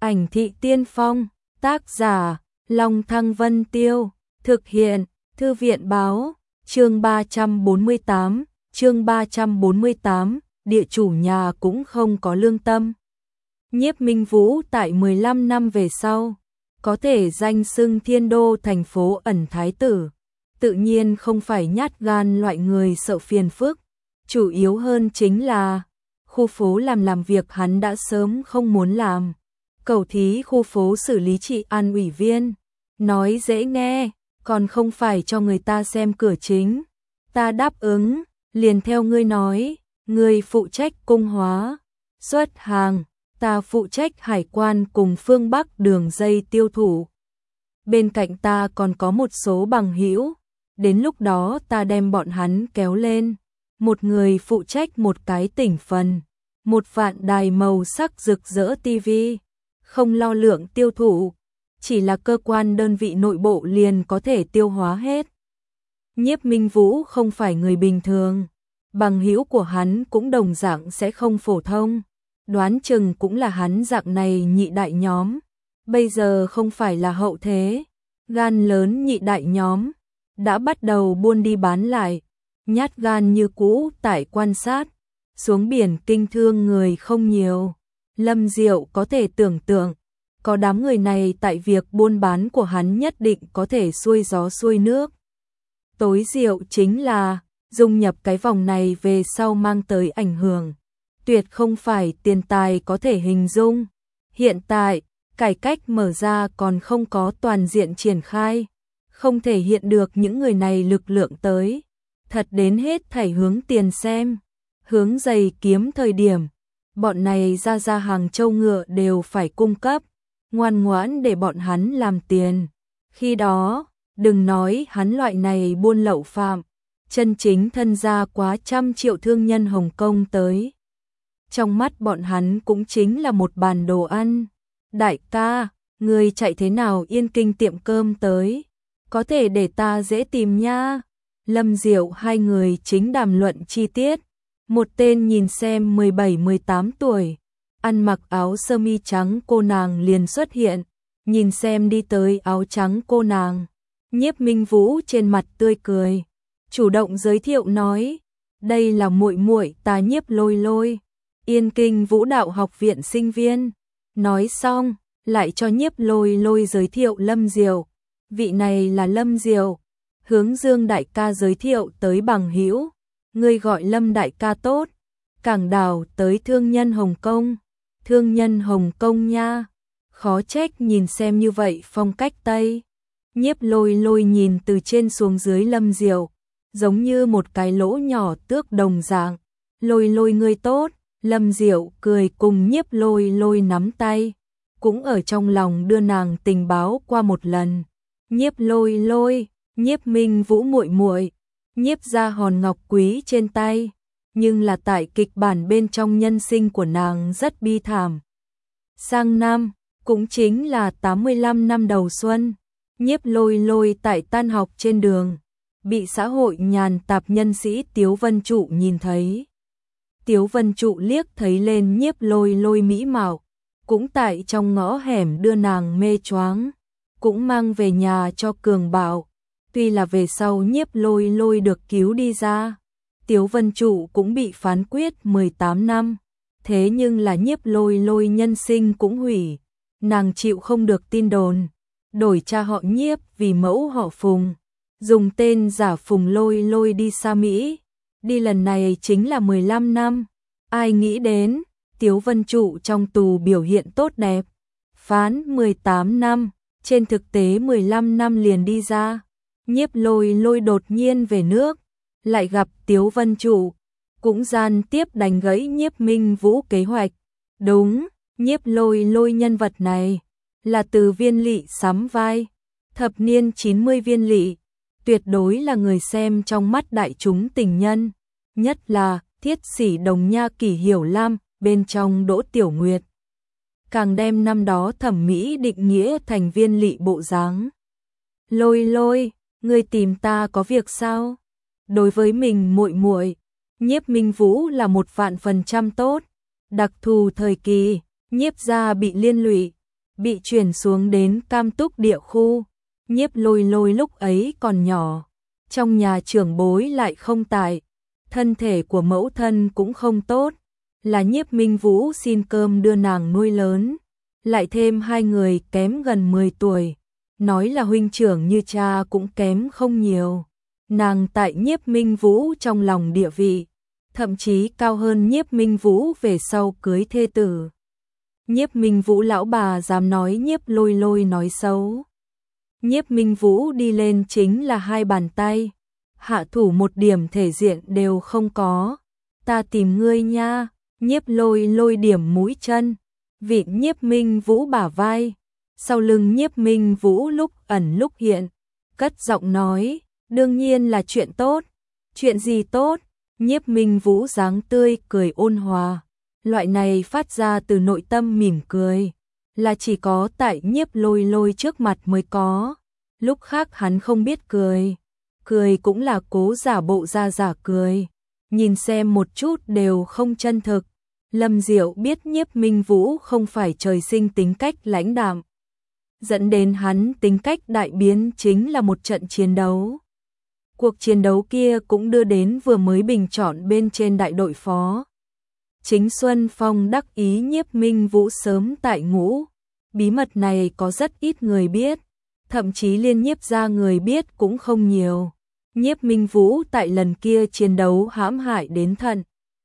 Ảnh thị tiên phong, tác giả, Long Thăng Vân Tiêu, thực hiện, Thư viện báo, chương 348, địa chủ nhà cũng không có lương tâm. Nhiếp Minh Vũ tại 15 năm về sau, có thể danh xưng thiên đô thành phố ẩn thái tử, tự nhiên không phải nhát gan loại người sợ phiền phức, chủ yếu hơn chính là khu phố làm việc hắn đã sớm không muốn làm. Cầu thí khu phố xử lý trị an ủy viên, nói dễ nghe, còn không phải cho người ta xem cửa chính. Ta đáp ứng, liền theo ngươi nói, ngươi phụ trách cung hóa, xuất hàng, ta phụ trách hải quan cùng phương Bắc đường dây tiêu thụ. Bên cạnh ta còn có một số bằng hữu, đến lúc đó ta đem bọn hắn kéo lên, một người phụ trách một cái tỉnh phần, một vạn đài màu sắc rực rỡ tivi, không lo lượng tiêu thụ, chỉ là cơ quan đơn vị nội bộ liền có thể tiêu hóa hết. Nhiếp Minh Vũ không phải người bình thường, bằng hữu của hắn cũng đồng dạng sẽ không phổ thông, đoán chừng cũng là hắn dạng này nhị đại nhóm, bây giờ không phải là hậu thế, gan lớn nhị đại nhóm, đã bắt đầu buôn đi bán lại, nhát gan như cũ tại quan sát, xuống biển kinh thương người không nhiều. Lâm Diệu có thể tưởng tượng, có đám người này tại việc buôn bán của hắn nhất định có thể xuôi gió xuôi nước. Tối diệu chính là, dung nhập cái vòng này về sau mang tới ảnh hưởng, tuyệt không phải tiền tài có thể hình dung. Hiện tại, cải cách mở ra còn không có toàn diện triển khai, không thể hiện được những người này lực lượng tới. Thật đến hết thảy hướng tiền xem, hướng giày kiếm thời điểm. Bọn này ra hàng trâu ngựa đều phải cung cấp, ngoan ngoãn để bọn hắn làm tiền. Khi đó, đừng nói hắn loại này buôn lậu phạm, chân chính thân gia quá trăm triệu thương nhân Hồng Kông tới. Trong mắt bọn hắn cũng chính là một bàn đồ ăn. Đại ca, người chạy thế nào Yên Kinh tiệm cơm tới? Có thể để ta dễ tìm nha. Lâm Diệu hai người chính đàm luận chi tiết. Một tên nhìn xem 17-18 tuổi, ăn mặc áo sơ mi trắng cô nàng liền xuất hiện, nhìn xem đi tới áo trắng cô nàng. Nhiếp Minh Vũ trên mặt tươi cười, chủ động giới thiệu nói, đây là muội muội ta Nhiếp Lôi Lôi, Yên Kinh Vũ đạo học viện sinh viên. Nói xong, lại cho Nhiếp Lôi Lôi giới thiệu Lâm Diệu, vị này là Lâm Diệu, hướng Dương đại ca giới thiệu tới bằng hữu. Ngươi gọi Lâm đại ca tốt, Cảng Đào tới thương nhân Hồng Kông, thương nhân Hồng Kông nha, khó trách nhìn xem như vậy phong cách Tây. Nhiếp Lôi Lôi nhìn từ trên xuống dưới Lâm Diệu, giống như một cái lỗ nhỏ tước đồng dạng. Lôi Lôi ngươi tốt, Lâm Diệu cười cùng Nhiếp Lôi Lôi nắm tay, cũng ở trong lòng đưa nàng tình báo qua một lần. Nhiếp Lôi Lôi, Nhiếp Minh Vũ muội muội. Nhiếp ra hòn ngọc quý trên tay, nhưng là tại kịch bản bên trong nhân sinh của nàng rất bi thảm. Sang năm, cũng chính là 85 năm đầu xuân, Nhiếp Lôi Lôi tại tan học trên đường, bị xã hội nhàn tạp nhân sĩ Tiếu Vân Trụ nhìn thấy. Tiếu Vân Trụ liếc thấy lên Nhiếp Lôi Lôi mỹ mạo, cũng tại trong ngõ hẻm đưa nàng mê choáng, cũng mang về nhà cho Cường Bảo. Tuy là về sau Nhiếp Lôi Lôi được cứu đi ra, Tiếu Vân Trụ cũng bị phán quyết 18 năm, thế nhưng là Nhiếp Lôi Lôi nhân sinh cũng hủy, nàng chịu không được tin đồn, đổi cha họ Nhiếp vì mẫu họ Phùng, dùng tên giả Phùng Lôi Lôi đi xa Mỹ, đi lần này chính là 15 năm, ai nghĩ đến, Tiếu Vân Trụ trong tù biểu hiện tốt đẹp, phán 18 năm, trên thực tế 15 năm liền đi ra. Nhiếp Lôi Lôi đột nhiên về nước, lại gặp Tiếu Vân Trụ, cũng gian tiếp đánh gãy Nhiếp Minh Vũ kế hoạch. Đúng, Nhiếp Lôi Lôi nhân vật này là từ Viên Lỵ sắm vai, thập niên 90 Viên Lỵ, tuyệt đối là người xem trong mắt đại chúng tình nhân, nhất là Thiết Sĩ Đồng Nha Kỷ Hiểu Lam bên trong Đỗ Tiểu Nguyệt. Càng đem năm đó thẩm mỹ định nghĩa thành Viên Lỵ bộ dáng. Lôi Lôi, ngươi tìm ta có việc sao? Đối với mình muội muội, Nhiếp Minh Vũ là 1.000% tốt. Đặc thù thời kỳ, Nhiếp gia bị liên lụy, bị chuyển xuống đến Cam Túc địa khu. Nhiếp Lôi Lôi lúc ấy còn nhỏ, trong nhà trưởng bối lại không tại, thân thể của mẫu thân cũng không tốt, là Nhiếp Minh Vũ xin cơm đưa nàng nuôi lớn, lại thêm hai người kém gần 10 tuổi, nói là huynh trưởng như cha cũng kém không nhiều. Nàng tại Nhiếp Minh Vũ trong lòng địa vị, thậm chí cao hơn Nhiếp Minh Vũ về sau cưới thê tử. Nhiếp Minh Vũ lão bà dám nói Nhiếp Lôi Lôi nói xấu. Nhiếp Minh Vũ đi lên chính là hai bàn tay, hạ thủ một điểm thể diện đều không có. Ta tìm ngươi nha. Nhiếp Lôi Lôi điểm mũi chân, vịn Nhiếp Minh Vũ bả vai, sau lưng Nhiếp Minh Vũ lúc ẩn lúc hiện, cất giọng nói, đương nhiên là chuyện tốt. Chuyện gì tốt? Nhiếp Minh Vũ dáng tươi cười ôn hòa, loại này phát ra từ nội tâm mỉm cười, là chỉ có tại Nhiếp Lôi Lôi trước mặt mới có, lúc khác hắn không biết cười, cười cũng là cố giả bộ ra giả cười, nhìn xem một chút đều không chân thực. Lâm Diệu biết Nhiếp Minh Vũ không phải trời sinh tính cách lãnh đạm, dẫn đến hắn tính cách đại biến chính là một trận chiến đấu. Cuộc chiến đấu kia cũng đưa đến vừa mới bình chọn bên trên đại đội phó. Chính Xuân Phong đắc ý Nhiếp Minh Vũ sớm tại ngũ, bí mật này có rất ít người biết, thậm chí liên Nhiếp gia người biết cũng không nhiều. Nhiếp Minh Vũ tại lần kia chiến đấu hãm hại đến thận.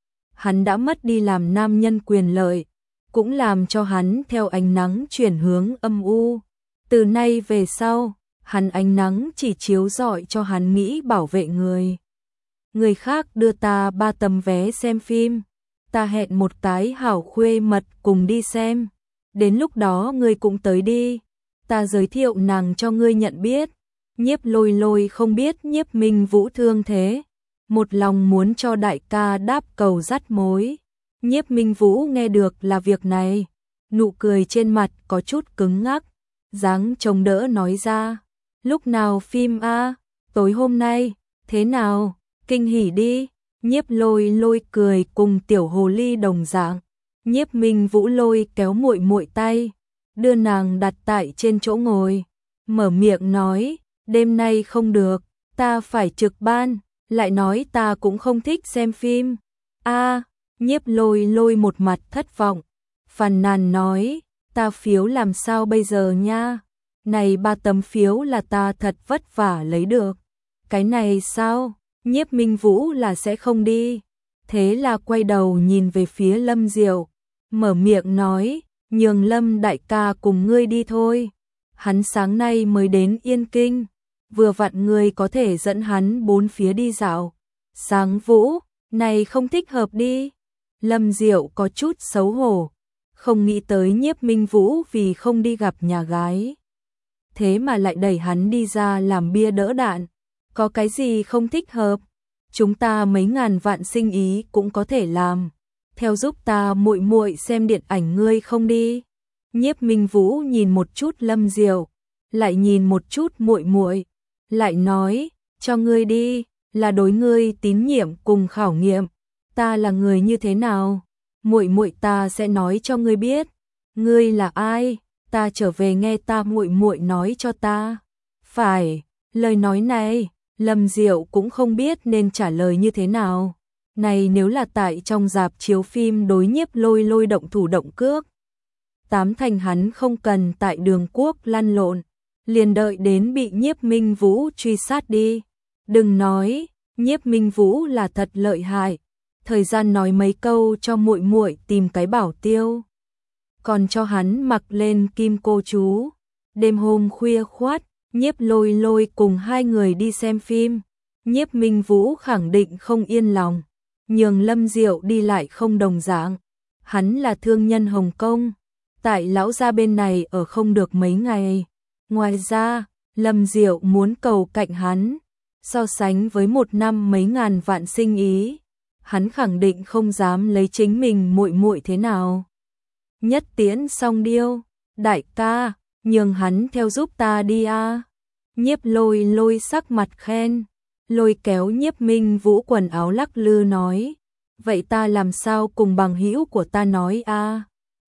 Hắn đã mất đi làm nam nhân quyền lợi, cũng làm cho hắn theo ánh nắng chuyển hướng âm u. Từ nay về sau, hắn ánh nắng chỉ chiếu rọi cho hắn nghĩ bảo vệ người. Người khác đưa ta 3 tấm vé xem phim, ta hẹn một cái hảo khuê mật cùng đi xem. Đến lúc đó ngươi cũng tới đi, ta giới thiệu nàng cho ngươi nhận biết. Nhiếp Lôi Lôi không biết Nhiếp Minh Vũ thương thế, một lòng muốn cho đại ca đáp cầu dắt mối. Nhiếp Minh Vũ nghe được là việc này, nụ cười trên mặt có chút cứng ngắc, dáng chống đỡ nói ra, lúc nào phim a? Tối hôm nay, thế nào, kinh hỉ đi. Nhiếp Lôi Lôi cười cùng tiểu hồ ly đồng dạng. Nhiếp Minh Vũ lôi kéo muội muội tay, đưa nàng đặt tại trên chỗ ngồi, mở miệng nói, đêm nay không được, ta phải trực ban, lại nói ta cũng không thích xem phim. A, Nhiếp Lôi Lôi một mặt thất vọng, phàn nàn nói, ta phiếu làm sao bây giờ nha? Này 3 tấm phiếu là ta thật vất vả lấy được. Cái này sao? Nhiếp Minh Vũ là sẽ không đi. Thế là quay đầu nhìn về phía Lâm Diệu, mở miệng nói, nhường Lâm đại ca cùng ngươi đi thôi. Hắn sáng nay mới đến Yên Kinh, vừa vặn ngươi có thể dẫn hắn bốn phía đi dạo. Sáng Vũ, này không thích hợp đi. Lâm Diệu có chút xấu hổ, không nghĩ tới Nhiếp Minh Vũ vì không đi gặp nhà gái, thế mà lại đẩy hắn đi ra làm bia đỡ đạn. Có cái gì không thích hợp? Chúng ta mấy ngàn vạn sinh ý cũng có thể làm. Theo giúp ta muội muội xem điện ảnh ngươi không đi? Nhiếp Minh Vũ nhìn một chút Lâm Diệu, lại nhìn một chút muội muội, lại nói, cho ngươi đi, là đối ngươi tín nhiệm cùng khảo nghiệm. Ta là người như thế nào? Muội muội ta sẽ nói cho ngươi biết. Ngươi là ai? Ta trở về nghe ta muội muội nói cho ta. Phải, lời nói này, Lâm Diệu cũng không biết nên trả lời như thế nào. Này nếu là tại trong rạp chiếu phim đối Nhiếp Lôi Lôi động thủ động cước, 8 thành hắn không cần tại đường quốc lăn lộn, liền đợi đến bị Nhiếp Minh Vũ truy sát đi. Đừng nói, Nhiếp Minh Vũ là thật lợi hại, thời gian nói mấy câu cho muội muội tìm cái bảo tiêu, còn cho hắn mặc lên kim cô chú. Đêm hôm khuya khoắt, Nhiếp Lôi Lôi cùng hai người đi xem phim. Nhiếp Minh Vũ khẳng định không yên lòng, nhường Lâm Diệu đi lại không đồng dạng. Hắn là thương nhân Hồng Kông, tại lão gia bên này ở không được mấy ngày. Ngoài ra, Lâm Diệu muốn cầu cạnh hắn, so sánh với một năm mấy ngàn vạn sinh ý, hắn khẳng định không dám lấy chính mình muội muội thế nào. Nhất Tiễn Song Điêu, đại ca, nhường hắn theo giúp ta đi a. Nhiếp Lôi Lôi sắc mặt khen, lôi kéo Nhiếp Minh Vũ quần áo lắc lư nói, vậy ta làm sao cùng bằng hữu của ta nói a?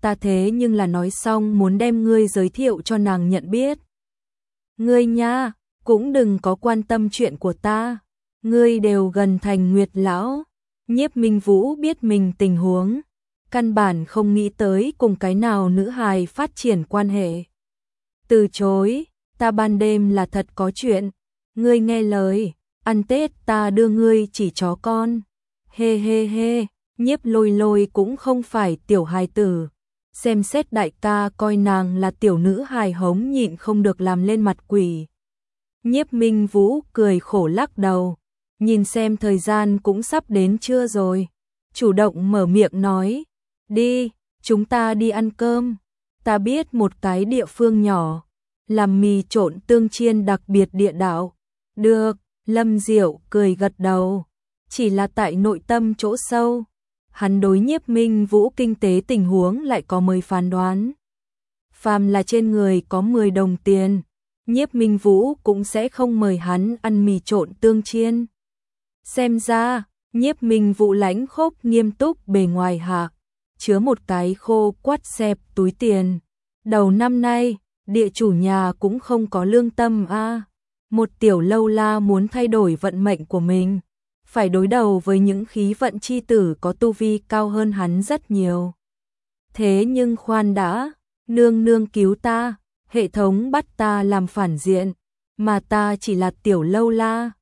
ta thế nhưng là nói xong muốn đem ngươi giới thiệu cho nàng nhận biết. Ngươi nha, cũng đừng có quan tâm chuyện của ta, ngươi đều gần thành Nguyệt lão. Nhiếp Minh Vũ biết mình tình huống, căn bản không nghĩ tới cùng cái nào nữ hài phát triển quan hệ. Từ chối, ta ban đêm là thật có chuyện, ngươi nghe lời, ăn Tết ta đưa ngươi chỉ chó con. Hê hê hê, Nhiếp Lôi Lôi cũng không phải tiểu hài tử, xem xét đại ca coi nàng là tiểu nữ hài hống nhịn không được làm lên mặt quỷ. Nhiếp Minh Vũ cười khổ lắc đầu, nhìn xem thời gian cũng sắp đến trưa rồi, chủ động mở miệng nói, đi, chúng ta đi ăn cơm, ta biết một cái địa phương nhỏ, làm mì trộn tương chiên đặc biệt địa đạo. Được, Lâm Diệu cười gật đầu, chỉ là tại nội tâm chỗ sâu, hắn đối Nhiếp Minh Vũ kinh tế tình huống lại có mới phán đoán. Phàm là trên người có 10 đồng tiền, Nhiếp Minh Vũ cũng sẽ không mời hắn ăn mì trộn tương chiên. Xem ra, Nhiếp Minh Vũ lãnh khốc nghiêm túc bề ngoài hạ, chứa một cái khô quắt xẹp túi tiền. Đầu năm nay, địa chủ nhà cũng không có lương tâm a. Một tiểu lâu la muốn thay đổi vận mệnh của mình, phải đối đầu với những khí vận chi tử có tu vi cao hơn hắn rất nhiều. Thế nhưng khoan đã, nương nương cứu ta, hệ thống bắt ta làm phản diện, mà ta chỉ là tiểu lâu la,